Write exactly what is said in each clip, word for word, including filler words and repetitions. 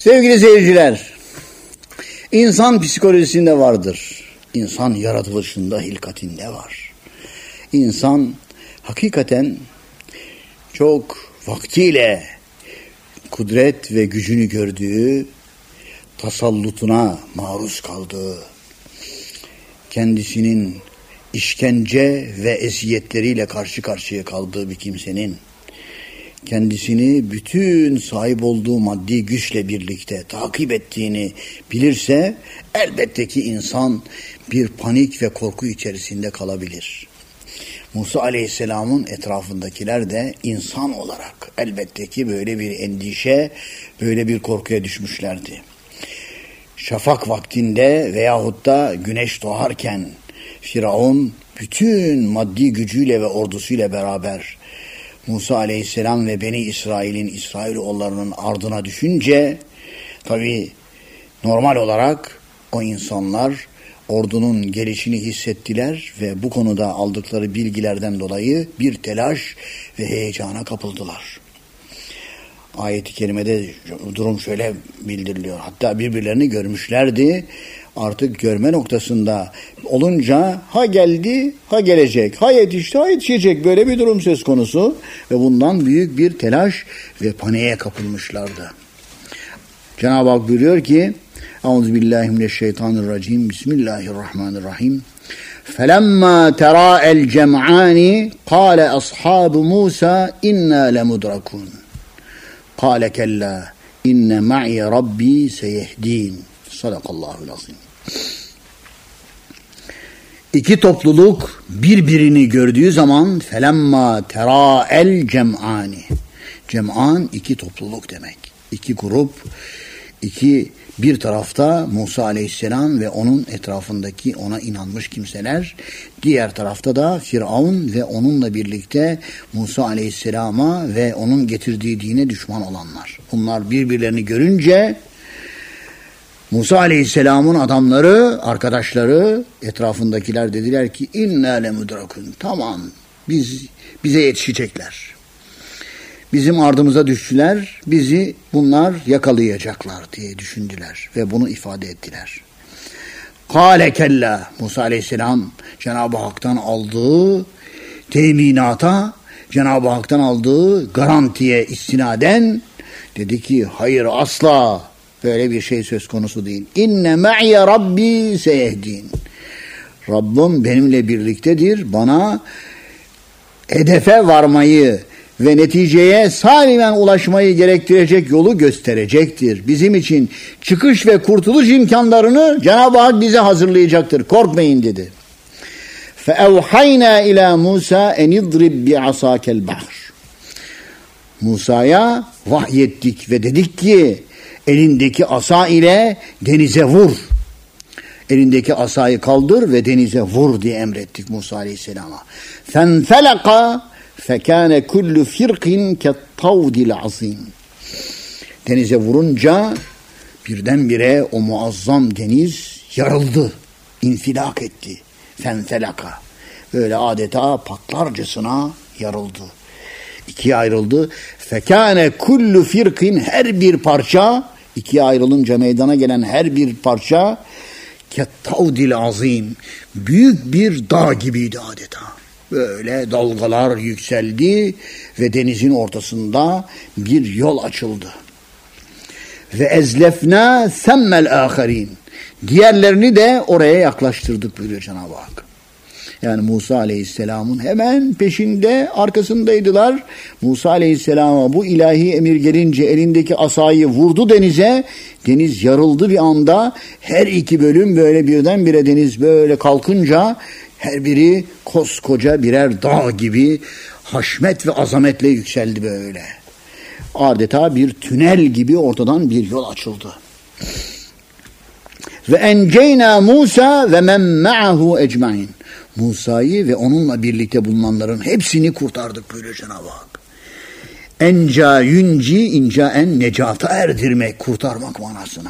Sevgili seyirciler, insan psikolojisinde vardır. İnsan yaratılışında, hilkatinde var. İnsan hakikaten çok vaktiyle kudret ve gücünü gördüğü, tasallutuna maruz kaldığı, kendisinin işkence ve eziyetleriyle karşı karşıya kaldığı bir kimsenin kendisini bütün sahip olduğu maddi güçle birlikte takip ettiğini bilirse elbette ki insan bir panik ve korku içerisinde kalabilir. Musa Aleyhisselam'ın etrafındakiler de insan olarak elbette ki böyle bir endişe, böyle bir korkuya düşmüşlerdi. Şafak vaktinde veyahut da güneş doğarken Firavun bütün maddi gücüyle ve ordusuyla beraber Musa Aleyhisselam ve Beni İsrail'in, İsrailoğullarının ardına düşünce tabi normal olarak o insanlar ordunun gelişini hissettiler ve bu konuda aldıkları bilgilerden dolayı bir telaş ve heyecana kapıldılar. Ayet-i kerimede durum şöyle bildiriliyor. Hatta birbirlerini görmüşlerdi. Artık görme noktasında olunca ha geldi ha gelecek, ha yetişti ha yetişecek, böyle bir durum söz konusu ve bundan büyük bir telaş ve paniğe kapılmışlardı. Cenab-ı Hak buyuruyor ki Euzubillahimineşşeytanirracim Bismillahirrahmanirrahim فَلَمَّا تَرَاءَ الْجَمْعَانِ قَالَ أَصْحَابُ مُوسَى إِنَّا لَمُدْرَكُونَ قَالَ كَلَّا إِنَّ مَعِيَ رَبِّي سَيَهْدِينَ Sadakallahul azim. İki topluluk birbirini gördüğü zaman felemma tera'el cem'ani. Cem'an iki topluluk demek. İki grup, iki bir tarafta Musa Aleyhisselam ve onun etrafındaki ona inanmış kimseler, diğer tarafta da Firavun ve onunla birlikte Musa Aleyhisselam'a ve onun getirdiği dine düşman olanlar. Bunlar birbirlerini görünce Musa Aleyhisselam'ın adamları, arkadaşları, etrafındakiler dediler ki inna lemudrakun. Tamam, biz bize yetişecekler. Bizim ardımıza düştüler, bizi bunlar yakalayacaklar diye düşündüler ve bunu ifade ettiler. Kâle kella. Musa Aleyhisselam Cenab-ı Hak'tan aldığı teminata, Cenab-ı Hak'tan aldığı garantiye istinaden dedi ki hayır, asla böyle bir şey söz konusu değil. İnne me'ye rabbi seyehdin. Rabbim benimle birliktedir. Bana hedefe varmayı ve neticeye salimen ulaşmayı gerektirecek yolu gösterecektir. Bizim için çıkış ve kurtuluş imkanlarını Cenab-ı Hak bize hazırlayacaktır. Korkmayın dedi. فَاَوْحَيْنَا اِلَى مُوسَى اَنِ اِضْرِبْ بِعَصَاكَ الْبَحْرِ. Musa'ya vahyettik ve dedik ki elindeki asa ile denize vur. Elindeki asayı kaldır ve denize vur diye emrettik Musa Aleyhisselam'a. فَانْفَلَقَ فَكَانَ كُلُّ فِرْقٍ كَالطَّوْدِ الْعَظِيمِ. Denize vurunca birdenbire o muazzam deniz yarıldı, infilak etti. فَانْفَلَقَ. Böyle adeta patlarcasına yarıldı. İkiye ayrıldı. فَكَانَ كُلُّ فِرْقٍ. Her bir parça, ikiye ayrılınca meydana gelen her bir parça كَالطَّوْدِ azim. Büyük bir dağ gibiydi adeta. Böyle dalgalar yükseldi ve denizin ortasında bir yol açıldı. Ve ezlefna semmel aharin. Diğerlerini de oraya yaklaştırdık buyuruyor Cenab-ı Hak. Yani Musa Aleyhisselam'ın hemen peşinde, arkasındaydılar. Musa Aleyhisselam'a bu ilahi emir gelince elindeki asayı vurdu denize. Deniz yarıldı bir anda. Her iki bölüm böyle birdenbire deniz böyle kalkınca her biri koskoca birer dağ gibi haşmet ve azametle yükseldi böyle. Adeta bir tünel gibi ortadan bir yol açıldı. Ve enceyna Musa ve men ma'ahu ecmaîn. Musa'yı ve onunla birlikte bulunanların hepsini kurtardık buyuruyor Cenab-ı Hak. Enca yunci incaen necata erdirmek, kurtarmak manasına.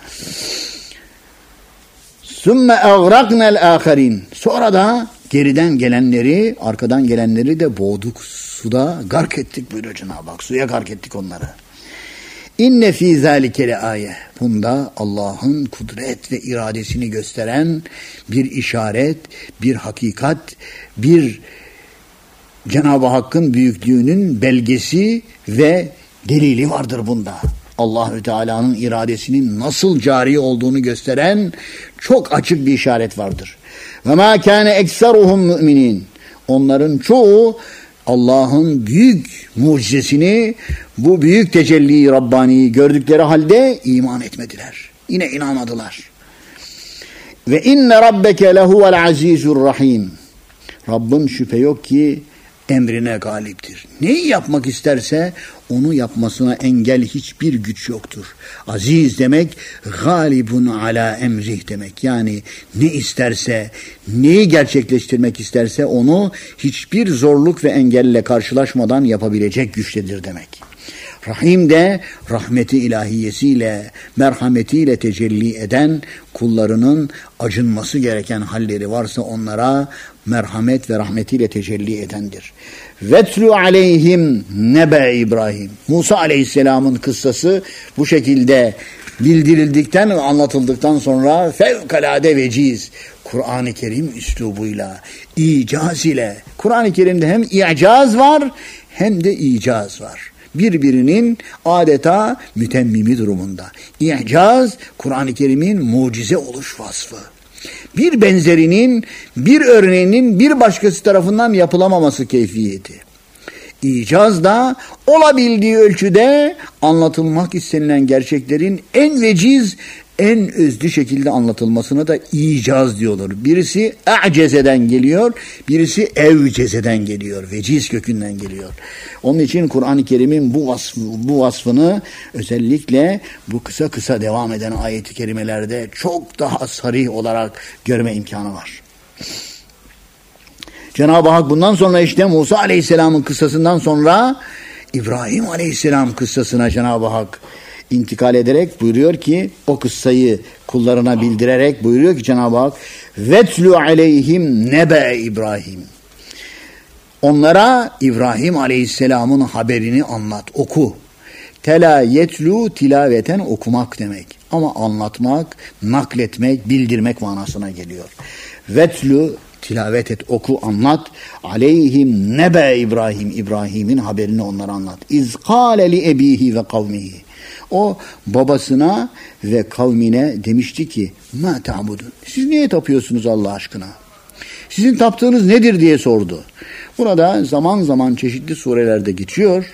Sümme eğraknel âkharîn. Sonra da geriden gelenleri, arkadan gelenleri de boğduk, suda gark ettik buyuruyor Cenab-ı Hak. Suya gark ettik onları. İnne fî zâlike âye. Bunda Allah'ın kudret ve iradesini gösteren bir işaret, bir hakikat, bir Cenab-ı Hakk'ın büyüklüğünün belgesi ve delili vardır bunda. Allahü Teala'nın iradesinin nasıl cari olduğunu gösteren çok açık bir işaret vardır. Ve mâ kâne ekseruhum müminin. Onların çoğu Allah'ın büyük mucizesini, bu büyük tecelli Rabbani'yi gördükleri halde iman etmediler. Yine inanmadılar. Ve inne rabbeke lehuvel azizur rahim. Rabbin şüphe yok ki emrine galiptir. Neyi yapmak isterse onu yapmasına engel hiçbir güç yoktur. Aziz demek galibun ala emrih demek. Yani ne isterse, neyi gerçekleştirmek isterse onu hiçbir zorluk ve engelle karşılaşmadan yapabilecek güçtedir demek. Rahim de rahmeti ilahiyesiyle, merhametiyle tecelli eden, kullarının acınması gereken halleri varsa onlara merhamet ve rahmetiyle tecelli edendir. Vetlu aleyhim nebe İbrahim. Musa aleyhisselamın kıssası bu şekilde bildirildikten ve anlatıldıktan sonra fevkalade veciz, Kur'an-ı Kerim üslubuyla, icaz ile, Kur'an-ı Kerim'de hem i'caz var hem de icaz var. Birbirinin adeta mütemmimi durumunda. İ'caz, Kur'an-ı Kerim'in mucize oluş vasfı. Bir benzerinin, bir örneğinin bir başkası tarafından yapılamaması keyfiyeti. İcaz da olabildiği ölçüde anlatılmak istenilen gerçeklerin en veciz, en özlü şekilde anlatılmasına da icaz diyorlar. Birisi a'cezeden geliyor, birisi evcezeden geliyor. Veciz kökünden geliyor. Onun için Kur'an-ı Kerim'in bu vasfı, bu vasfını özellikle bu kısa kısa devam eden ayet-i kerimelerde çok daha sarih olarak görme imkanı var. Cenab-ı Hak bundan sonra işte Musa Aleyhisselam'ın kıssasından sonra İbrahim Aleyhisselam kıssasına Cenab-ı Hak intikal ederek buyuruyor ki, o kıssayı kullarına bildirerek buyuruyor ki Cenab-ı Hak vetlu aleyhim nebe İbrahim. Onlara İbrahim Aleyhisselam'ın haberini anlat, oku. Tela yetlu tilaveten okumak demek. Ama anlatmak, nakletmek, bildirmek manasına geliyor. Vetlu tilavet et, oku, anlat. Aleyhim nebe İbrahim. İbrahim'in haberini onlara anlat. İz kâle li ebihi ve kavmihi. O babasına ve kavmine demişti ki ma ta'budun. Siz niye tapıyorsunuz Allah aşkına? Sizin taptığınız nedir diye sordu. Burada zaman zaman çeşitli surelerde geçiyor.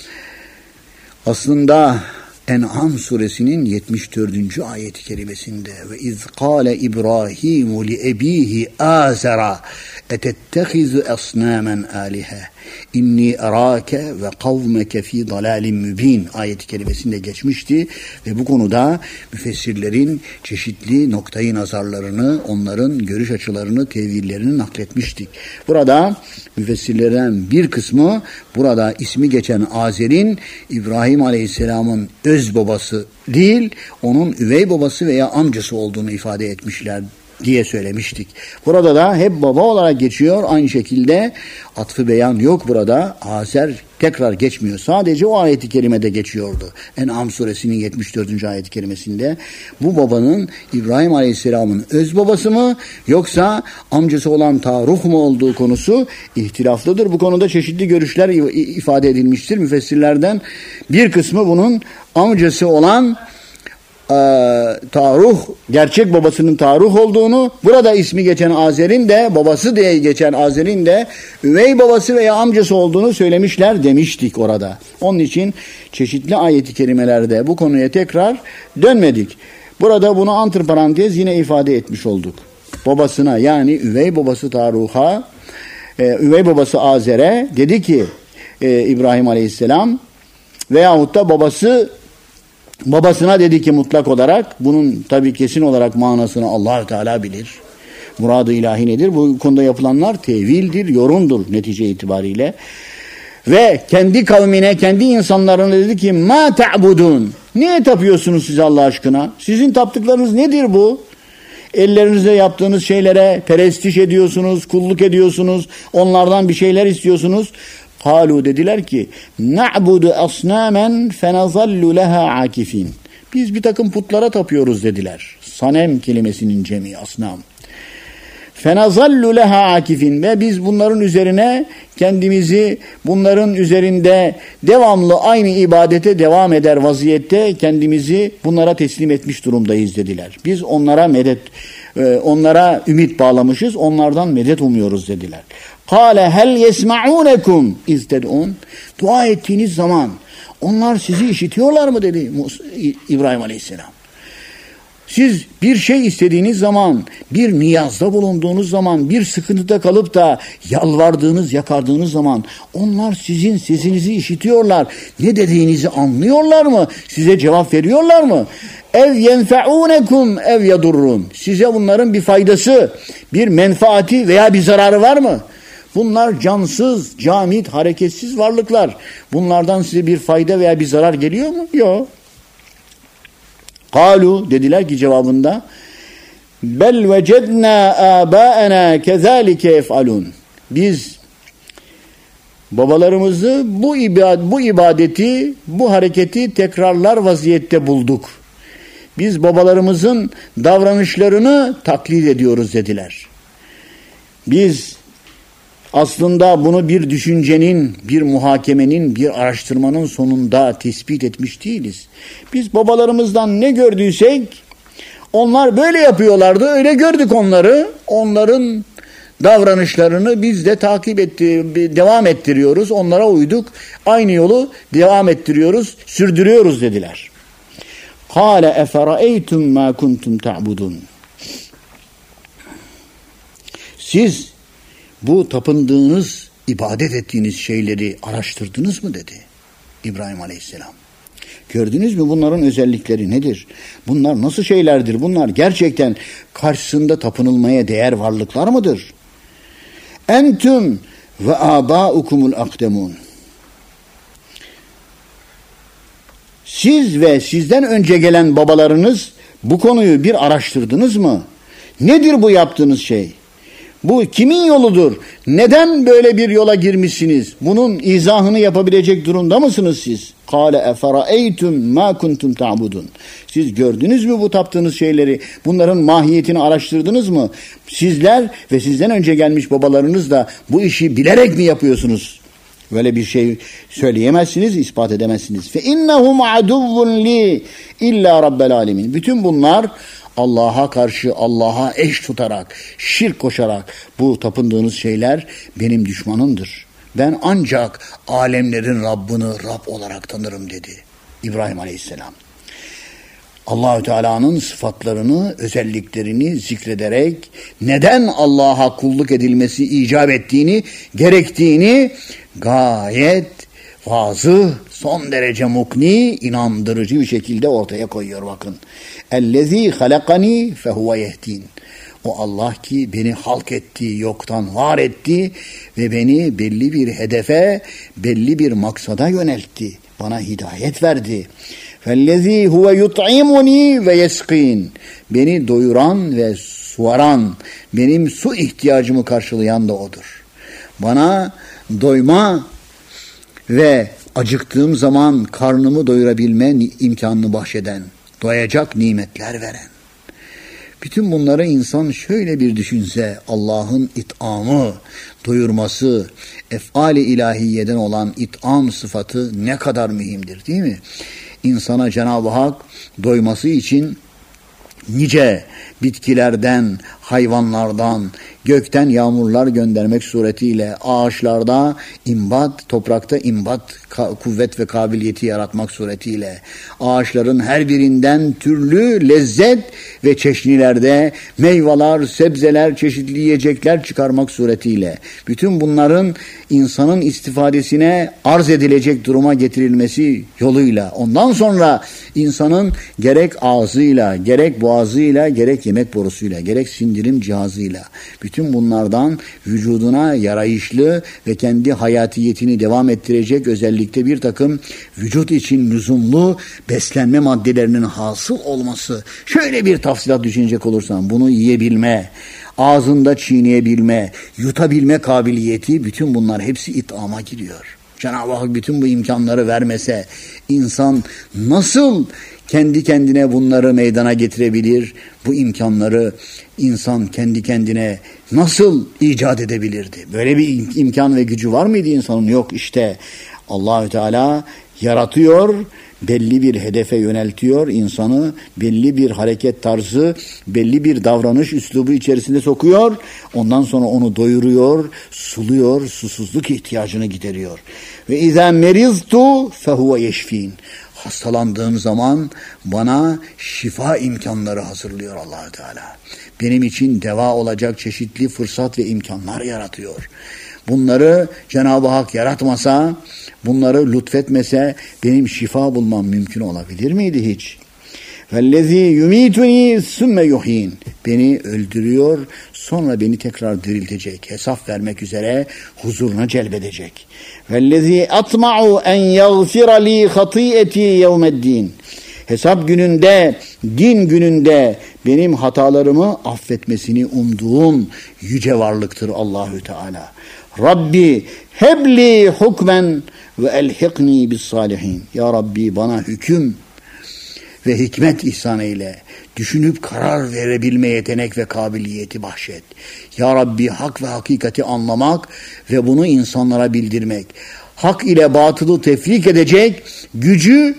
Aslında En'am suresinin yetmiş dördüncü ayet-i kerimesinde ve iz kâle İbrahimu li ebihi Azera etettehizu asnamen âlihe inni erâke ve kavmeke fî dalâlim mübîn ayet-i kerimesinde geçmişti ve bu konuda müfessirlerin çeşitli noktayı nazarlarını, onların görüş açılarını, tevillerini nakletmiştik. Burada müfessirlerden bir kısmı burada ismi geçen Azer'in İbrahim Aleyhisselam'ın öz babası değil, onun üvey babası veya amcası olduğunu ifade etmişler diye söylemiştik. Burada da hep baba olarak geçiyor. Aynı şekilde atfı beyan yok burada. Azer tekrar geçmiyor. Sadece o ayet-i kerimede geçiyordu. En'am suresinin yetmiş dördüncü ayet-i kerimesinde. Bu babanın İbrahim Aleyhisselam'ın öz babası mı yoksa amcası olan Taruh mu olduğu konusu ihtilaflıdır. Bu konuda çeşitli görüşler ifade edilmiştir. Müfessirlerden bir kısmı bunun amcası olan Taruh, gerçek babasının Taruh olduğunu, burada ismi geçen Azer'in de babası diye geçen Azer'in de üvey babası veya amcası olduğunu söylemişler demiştik orada. Onun için çeşitli ayet-i kerimelerde bu konuya tekrar dönmedik. Burada bunu antiparantez yine ifade etmiş olduk. Babasına, yani üvey babası Taruh'a, üvey babası Azer'e dedi ki İbrahim Aleyhisselam veyahut da babası babasına dedi ki mutlak olarak, bunun tabii kesin olarak manasını Allah Teala bilir. Murad-ı ilahi nedir? Bu konuda yapılanlar tevildir, yorumdur netice itibariyle. Ve kendi kavmine, kendi insanlarına dedi ki ma ta'budun. Niye tapıyorsunuz siz Allah aşkına? Sizin taptıklarınız nedir bu? Ellerinizle yaptığınız şeylere perestiş ediyorsunuz, kulluk ediyorsunuz, onlardan bir şeyler istiyorsunuz. Kalu dediler ki na'budu asnamen fenazallu leha akifin. Biz bir takım putlara tapıyoruz dediler. Sanem kelimesinin cemi asnam. Fenazallu leha akifin ve biz bunların üzerine kendimizi bunların üzerinde devamlı aynı ibadete devam eder vaziyette kendimizi bunlara teslim etmiş durumdayız dediler. Biz onlara medet onlara ümit bağlamışız, onlardan medet umuyoruz dediler. Kâle hel yesma'ûnekum izted'ûn. Dua ettiğiniz zaman onlar sizi işitiyorlar mı dedi İbrahim Aleyhisselam. Siz bir şey istediğiniz zaman, bir niyazda bulunduğunuz zaman, bir sıkıntıda kalıp da yalvardığınız, yakardığınız zaman onlar sizin sesinizi işitiyorlar. Ne dediğinizi anlıyorlar mı? Size cevap veriyorlar mı? Ev yenfe'ûnekum ev yadurrun. Size bunların bir faydası, bir menfaati veya bir zararı var mı? Bunlar cansız, camit, hareketsiz varlıklar. Bunlardan size bir fayda veya bir zarar geliyor mu? Yok. Kalu dediler ki cevabında bel vecedna âbâena kezâlike ef'alûn. Biz babalarımızı bu ibad bu ibadeti, bu hareketi tekrarlar vaziyette bulduk. Biz babalarımızın davranışlarını taklit ediyoruz dediler. Biz aslında bunu bir düşüncenin, bir muhakemenin, bir araştırmanın sonunda tespit etmiş değiliz. Biz babalarımızdan ne gördüysek onlar böyle yapıyorlardı, öyle gördük onları. Onların davranışlarını biz de takip etti, devam ettiriyoruz. Onlara uyduk. Aynı yolu devam ettiriyoruz, sürdürüyoruz dediler. Kâle eferâeytum mâ kuntum ta'budun. Siz bu tapındığınız, ibadet ettiğiniz şeyleri araştırdınız mı dedi İbrahim Aleyhisselam. Gördünüz mü bunların özellikleri nedir? Bunlar nasıl şeylerdir? Bunlar gerçekten karşısında tapınılmaya değer varlıklar mıdır? Entüm ve âbâukumul akdemun. Siz ve sizden önce gelen babalarınız bu konuyu bir araştırdınız mı? Nedir bu yaptığınız şey? Bu kimin yoludur? Neden böyle bir yola girmişsiniz? Bunun izahını yapabilecek durumda mısınız siz? Kâle eferâeytum mâ kuntum ta'budun. Siz gördünüz mü bu taptığınız şeyleri? Bunların mahiyetini araştırdınız mı? Sizler ve sizden önce gelmiş babalarınız da bu işi bilerek mi yapıyorsunuz? Böyle bir şey söyleyemezsiniz, ispat edemezsiniz. Fe innehum aduvvun li illa rabbel alemin. Bütün bunlar Allah'a karşı, Allah'a eş tutarak, şirk koşarak bu tapındığınız şeyler benim düşmanımdır. Ben ancak alemlerin Rabbini Rab olarak tanırım dedi İbrahim Aleyhisselam. Allah-u Teala'nın sıfatlarını, özelliklerini zikrederek neden Allah'a kulluk edilmesi icap ettiğini, gerektiğini gayet vazıh, son derece mukni, inandırıcı bir şekilde ortaya koyuyor bakın. Ellezî halakani fehuve yehdin. O Allah ki beni halk etti, yoktan var etti ve beni belli bir hedefe, belli bir maksada yöneltti. Bana hidayet verdi. Fellezî huve yut'imuni ve yeskin. Beni doyuran ve suaran, benim su ihtiyacımı karşılayan da odur. Bana doyma ve acıktığım zaman karnımı doyurabilme imkanını bahşeden, doyacak nimetler veren. Bütün bunları insan şöyle bir düşünse, Allah'ın it'amı, doyurması, ef'al-i ilahiyeden olan it'am sıfatı ne kadar mühimdir değil mi? İnsana Cenab-ı Hak doyması için nice bitkilerden, hayvanlardan, gökten yağmurlar göndermek suretiyle ağaçlarda imbat, toprakta imbat kuvvet ve kabiliyeti yaratmak suretiyle ağaçların her birinden türlü lezzet ve çeşnilerde meyveler, sebzeler, çeşitli yiyecekler çıkarmak suretiyle bütün bunların insanın istifadesine arz edilecek duruma getirilmesi yoluyla ondan sonra insanın gerek ağzıyla, gerek boğazıyla, gerek yemek borusuyla, gerek sindir sindirim cihazıyla. Bütün bunlardan vücuduna yarayışlı ve kendi hayatiyetini devam ettirecek özellikle bir takım vücut için lüzumlu beslenme maddelerinin hasıl olması. Şöyle bir tafsilat düşünecek olursan bunu yiyebilme, ağzında çiğneyebilme, yutabilme kabiliyeti, bütün bunlar hepsi it'ama giriyor. Cenab-ı Hak bütün bu imkanları vermese insan nasıl kendi kendine bunları meydana getirebilir? Bu imkanları insan kendi kendine nasıl icat edebilirdi? Böyle bir imkan ve gücü var mıydı insanın? Yok, işte Allahü Teala yaratıyor, belli bir hedefe yöneltiyor insanı, belli bir hareket tarzı, belli bir davranış üslubu içerisinde sokuyor. Ondan sonra onu doyuruyor, suluyor, susuzluk ihtiyacını gideriyor. Ve izâ meriztu fehuve yeşfîn. Hastalandığım zaman bana şifa imkanları hazırlıyor Allah-u Teala. Benim için deva olacak çeşitli fırsat ve imkanlar yaratıyor. Bunları Cenab-ı Hak yaratmasa, bunları lütfetmese benim şifa bulmam mümkün olabilir miydi hiç? Vellezî yumituni sümme yuhyin. Beni öldürüyor, sonra beni tekrar diriltecek, hesap vermek üzere huzuruna celbedecek. Vellezî atma'u en yaghfira li hatî'etî yevmeddin. Hesap gününde, din gününde benim hatalarımı affetmesini umduğum yüce varlıktır Allahü Teala. Rabbi hebli hukmen ve elhiqni bis salihin. Ya Rabbi bana hüküm ve hikmet ihsan eyle. Düşünüp karar verebilme yetenek ve kabiliyeti bahşet. Ya Rabbi hak ve hakikati anlamak ve bunu insanlara bildirmek. Hak ile batılı tefrik edecek gücü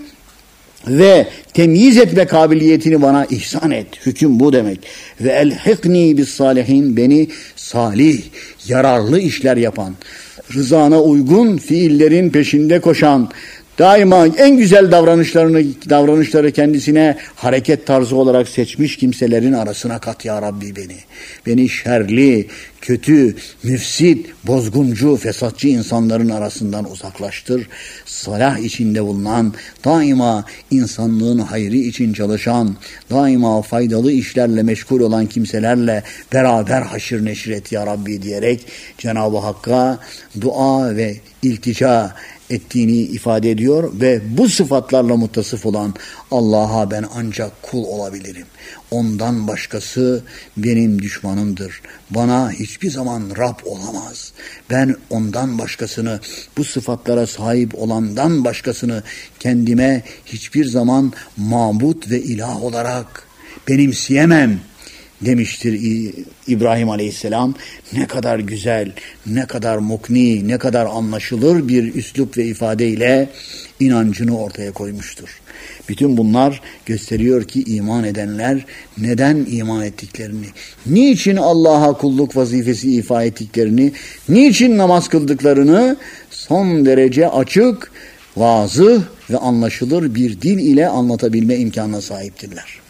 ve temyiz etme kabiliyetini bana ihsan et. Hüküm bu demek. Ve elhiqni bis salihin, beni salih, yararlı işler yapan, rızana uygun fiillerin peşinde koşan, daima en güzel davranışlarını davranışları kendisine hareket tarzı olarak seçmiş kimselerin arasına kat ya Rabbi beni. Beni şerli, kötü, müfsit, bozguncu, fesatçı insanların arasından uzaklaştır. Salah içinde bulunan, daima insanlığın hayrı için çalışan, daima faydalı işlerle meşgul olan kimselerle beraber haşir neşir et ya Rabbi diyerek Cenab-ı Hakk'a dua ve iltica ettiğini ifade ediyor ve bu sıfatlarla muttasıf olan Allah'a ben ancak kul olabilirim. Ondan başkası benim düşmanımdır. Bana hiçbir zaman Rab olamaz. Ben ondan başkasını, bu sıfatlara sahip olandan başkasını kendime hiçbir zaman mabut ve ilah olarak benimseyemem demiştir İbrahim Aleyhisselam. Ne kadar güzel, ne kadar mukni, ne kadar anlaşılır bir üslup ve ifadeyle inancını ortaya koymuştur. Bütün bunlar gösteriyor ki iman edenler neden iman ettiklerini, niçin Allah'a kulluk vazifesi ifa ettiklerini, niçin namaz kıldıklarını son derece açık, vazıh ve anlaşılır bir dil ile anlatabilme imkanına sahiptirler.